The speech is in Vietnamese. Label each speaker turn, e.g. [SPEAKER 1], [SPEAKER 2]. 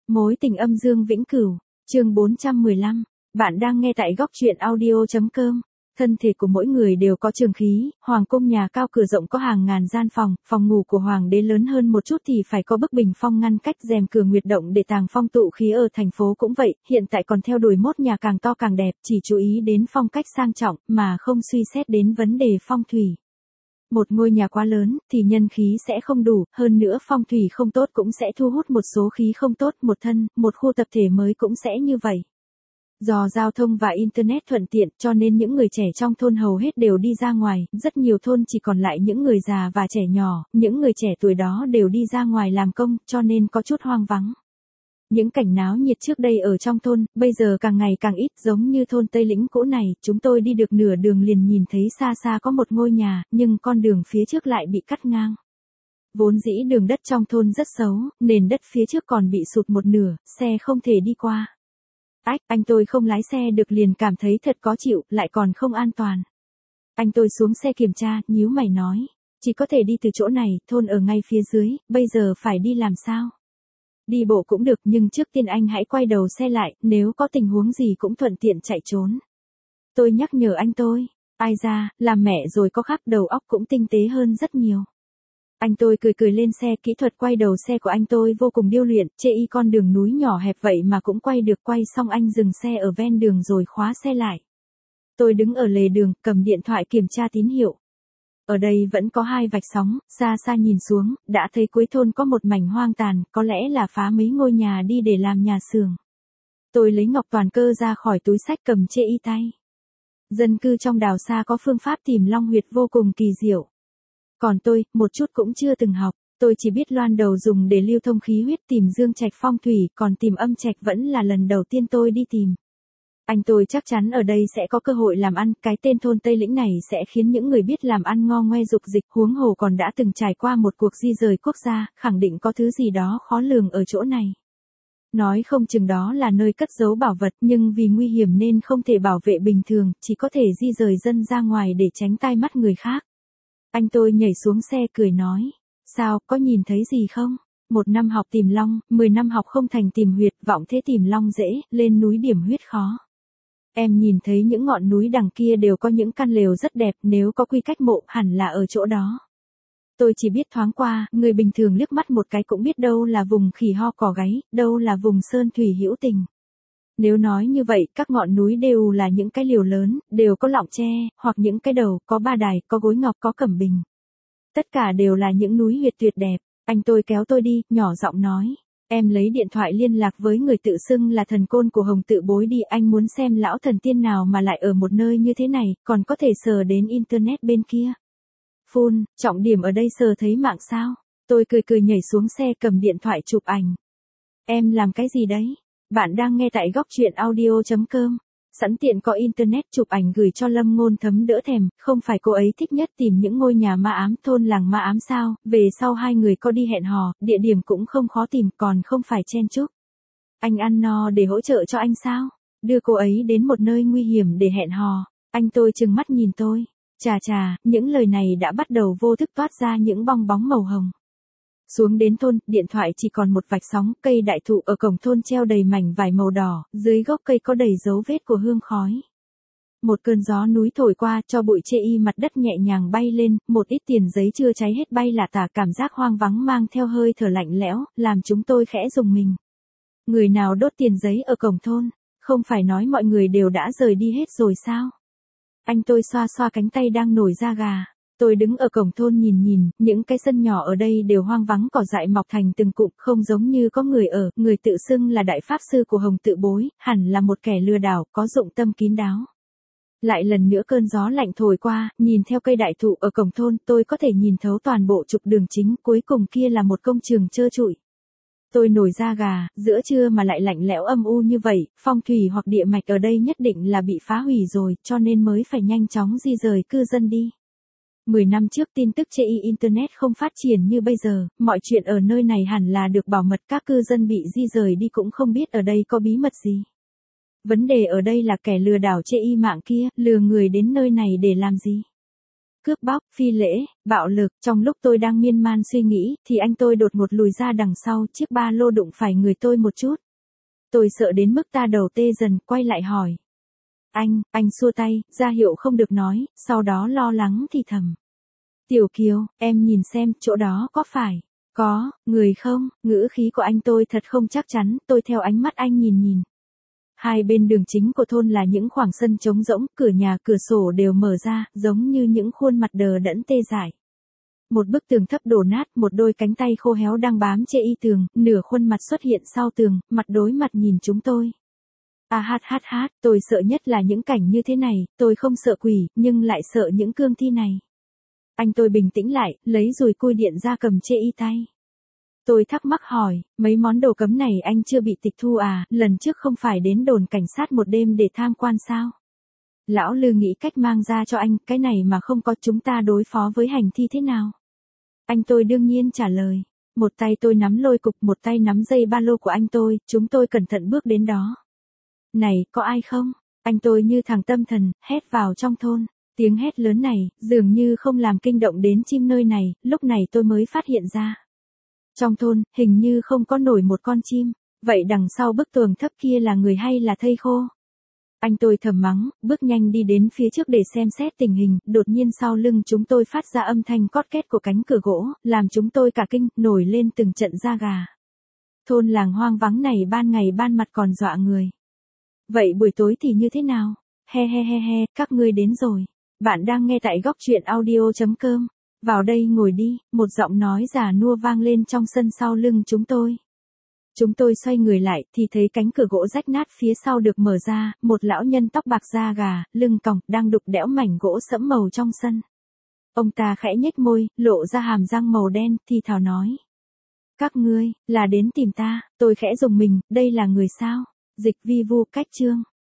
[SPEAKER 1] Mối tình âm dương vĩnh cửu, chương 415. Bạn đang nghe tại góc truyện audio.com. Thân thể của mỗi người đều có trường khí, hoàng cung nhà cao cửa rộng có hàng ngàn gian phòng, phòng ngủ của hoàng đế lớn hơn một chút thì phải có bức bình phong ngăn cách, rèm cửa nguyệt động để tàng phong tụ khí. Ở thành phố cũng vậy, hiện tại còn theo đuổi mốt nhà càng to càng đẹp, chỉ chú ý đến phong cách sang trọng mà không suy xét đến vấn đề phong thủy. Một ngôi nhà quá lớn thì nhân khí sẽ không đủ, hơn nữa phong thủy không tốt cũng sẽ thu hút một số khí không tốt, một thân, một khu tập thể mới cũng sẽ như vậy. Do giao thông và internet thuận tiện cho nên những người trẻ trong thôn hầu hết đều đi ra ngoài, rất nhiều thôn chỉ còn lại những người già và trẻ nhỏ, những người trẻ tuổi đó đều đi ra ngoài làm công, cho nên có chút hoang vắng. Những cảnh náo nhiệt trước đây ở trong thôn, bây giờ càng ngày càng ít, giống như thôn Tây Lĩnh cũ này, chúng tôi đi được nửa đường liền nhìn thấy xa xa có một ngôi nhà, nhưng con đường phía trước lại bị cắt ngang. Vốn dĩ đường đất trong thôn rất xấu, nền đất phía trước còn bị sụt một nửa, xe không thể đi qua. Anh tôi không lái xe được liền cảm thấy thật khó chịu, lại còn không an toàn. Anh tôi xuống xe kiểm tra, nhíu mày nói, chỉ có thể đi từ chỗ này, thôn ở ngay phía dưới, bây giờ phải đi làm sao? Đi bộ cũng được nhưng trước tiên anh hãy quay đầu xe lại, nếu có tình huống gì cũng thuận tiện chạy trốn. Tôi nhắc nhở anh tôi, ai ra, làm mẹ rồi có khác, đầu óc cũng tinh tế hơn rất nhiều. Anh tôi cười cười lên xe, kỹ thuật quay đầu xe của anh tôi vô cùng điêu luyện, chê y con đường núi nhỏ hẹp vậy mà cũng quay được. Quay xong anh dừng xe ở ven đường rồi khóa xe lại. Tôi đứng ở lề đường, cầm điện thoại kiểm tra tín hiệu. Ở đây vẫn có hai vạch sóng, xa xa nhìn xuống, đã thấy cuối thôn có một mảnh hoang tàn, có lẽ là phá mấy ngôi nhà đi để làm nhà xưởng. Tôi lấy ngọc toàn cơ ra khỏi túi xách, cầm chê y tay. Dân cư trong đào xa có phương pháp tìm long huyệt vô cùng kỳ diệu. Còn tôi, một chút cũng chưa từng học, tôi chỉ biết loan đầu dùng để lưu thông khí huyết, tìm dương trạch phong thủy, còn tìm âm trạch vẫn là lần đầu tiên tôi đi tìm. Anh tôi chắc chắn ở đây sẽ có cơ hội làm ăn, cái tên thôn Tây Lĩnh này sẽ khiến những người biết làm ăn ngo ngoe dục dịch, huống hồ còn đã từng trải qua một cuộc di rời quốc gia, khẳng định có thứ gì đó khó lường ở chỗ này. Nói không chừng đó là nơi cất giấu bảo vật, nhưng vì nguy hiểm nên không thể bảo vệ bình thường, chỉ có thể di rời dân ra ngoài để tránh tai mắt người khác. Anh tôi nhảy xuống xe cười nói, sao, có nhìn thấy gì không? 1 năm học tìm long, 10 năm học không thành tìm huyệt, vọng thế tìm long dễ, lên núi điểm huyết khó. Em nhìn thấy những ngọn núi đằng kia đều có những căn lều rất đẹp, nếu có quy cách mộ hẳn là ở chỗ đó. Tôi chỉ biết thoáng qua, người bình thường liếc mắt một cái cũng biết đâu là vùng khỉ ho cò gáy, đâu là vùng sơn thủy hữu tình. Nếu nói như vậy, các ngọn núi đều là những cái liều lớn, đều có lọng tre, hoặc những cái đầu, có ba đài, có gối ngọc, có cẩm bình. Tất cả đều là những núi huyệt tuyệt đẹp. Anh tôi kéo tôi đi, nhỏ giọng nói. Em lấy điện thoại liên lạc với người tự xưng là thần côn của Hồng Tự Bối đi, anh muốn xem lão thần tiên nào mà lại ở một nơi như thế này, còn có thể sờ đến internet bên kia. Phun, trọng điểm ở đây sờ thấy mạng sao? Tôi cười cười nhảy xuống xe, cầm điện thoại chụp ảnh. Em làm cái gì đấy? Bạn đang nghe tại góc truyện audio.com. Sẵn tiện có internet, chụp ảnh gửi cho Lâm Ngôn Thấm đỡ thèm, không phải cô ấy thích nhất tìm những ngôi nhà ma ám, thôn làng ma ám sao? Về sau hai người có đi hẹn hò, địa điểm cũng không khó tìm, còn không phải chen chúc. Anh ăn no để hỗ trợ cho anh sao? Đưa cô ấy đến một nơi nguy hiểm để hẹn hò. Anh tôi trừng mắt nhìn tôi. Chà, những lời này đã bắt đầu vô thức toát ra những bong bóng màu hồng. Xuống đến thôn, điện thoại chỉ còn một vạch sóng, cây đại thụ ở cổng thôn treo đầy mảnh vải màu đỏ, dưới gốc cây có đầy dấu vết của hương khói. Một cơn gió núi thổi qua, cho bụi chê y mặt đất nhẹ nhàng bay lên, một ít tiền giấy chưa cháy hết bay lả tả, cảm giác hoang vắng mang theo hơi thở lạnh lẽo, làm chúng tôi khẽ rùng mình. Người nào đốt tiền giấy ở cổng thôn, không phải nói mọi người đều đã rời đi hết rồi sao? Anh tôi xoa xoa cánh tay đang nổi da gà. Tôi đứng ở cổng thôn nhìn, những cái sân nhỏ ở đây đều hoang vắng, cỏ dại mọc thành từng cụm, không giống như có người ở, người tự xưng là đại pháp sư của Hồng Tự Bối, hẳn là một kẻ lừa đảo, có dụng tâm kín đáo. Lại lần nữa cơn gió lạnh thổi qua, nhìn theo cây đại thụ ở cổng thôn, tôi có thể nhìn thấu toàn bộ trục đường chính, cuối cùng kia là một công trường trơ trụi. Tôi nổi da gà, giữa trưa mà lại lạnh lẽo âm u như vậy, phong thủy hoặc địa mạch ở đây nhất định là bị phá hủy rồi, cho nên mới phải nhanh chóng di rời cư dân đi. 10 năm trước tin tức chê y internet không phát triển như bây giờ, mọi chuyện ở nơi này hẳn là được bảo mật, các cư dân bị di rời đi cũng không biết ở đây có bí mật gì. Vấn đề ở đây là kẻ lừa đảo chê y mạng kia, lừa người đến nơi này để làm gì? cướp bóc, phi lễ, bạo lực. Trong lúc tôi đang miên man suy nghĩ, thì anh tôi đột ngột lùi ra đằng sau, chiếc ba lô đụng phải người tôi một chút. Tôi sợ đến mức ta đầu tê dần, quay lại hỏi. Anh xua tay, ra hiệu không được nói, sau đó lo lắng thì thầm. Tiểu Kiều, em nhìn xem, chỗ đó có phải có người không? Ngữ khí của anh tôi thật không chắc chắn, tôi theo ánh mắt anh nhìn. Hai bên đường chính của thôn là những khoảng sân trống rỗng, cửa nhà cửa sổ đều mở ra, giống như những khuôn mặt đờ đẫn tê dại. Một bức tường thấp đổ nát, một đôi cánh tay khô héo đang bám trên y tường, nửa khuôn mặt xuất hiện sau tường, mặt đối mặt nhìn chúng tôi. Tôi sợ nhất là những cảnh như thế này, tôi không sợ quỷ, nhưng lại sợ những cương thi này. Anh tôi bình tĩnh lại, lấy dùi cui điện ra cầm chê y tay. Tôi thắc mắc hỏi, mấy món đồ cấm này anh chưa bị tịch thu à, lần trước không phải đến đồn cảnh sát một đêm để tham quan sao? Lão Lư nghĩ cách mang ra cho anh, cái này mà không có chúng ta đối phó với hành thi thế nào? Anh tôi đương nhiên trả lời. Một tay tôi nắm lôi cục, một tay nắm dây ba lô của anh tôi, chúng tôi cẩn thận bước đến đó. Này, có ai không? Anh tôi như thằng tâm thần, hét vào trong thôn. Tiếng hét lớn này, dường như không làm kinh động đến chim nơi này, lúc này tôi mới phát hiện ra. Trong thôn, hình như không có nổi một con chim, vậy đằng sau bức tường thấp kia là người hay là thây khô? Anh tôi thầm mắng, bước nhanh đi đến phía trước để xem xét tình hình, đột nhiên sau lưng chúng tôi phát ra âm thanh cót két của cánh cửa gỗ, làm chúng tôi cả kinh, nổi lên từng trận da gà. Thôn làng hoang vắng này ban ngày ban mặt còn dọa người. Vậy buổi tối thì như thế nào? He, các ngươi đến rồi. Bạn đang nghe tại góc truyện audio.com. Vào đây ngồi đi, một giọng nói già nua vang lên trong sân sau lưng chúng tôi. Chúng tôi xoay người lại thì thấy cánh cửa gỗ rách nát phía sau được mở ra, một lão nhân tóc bạc da gà, lưng còng, đang đục đẽo mảnh gỗ sẫm màu trong sân. Ông ta khẽ nhếch môi, lộ ra hàm răng màu đen, thì thào nói. Các ngươi, là đến tìm ta, tôi khẽ rùng mình, đây là người sao? Dịch vi vu cách chương.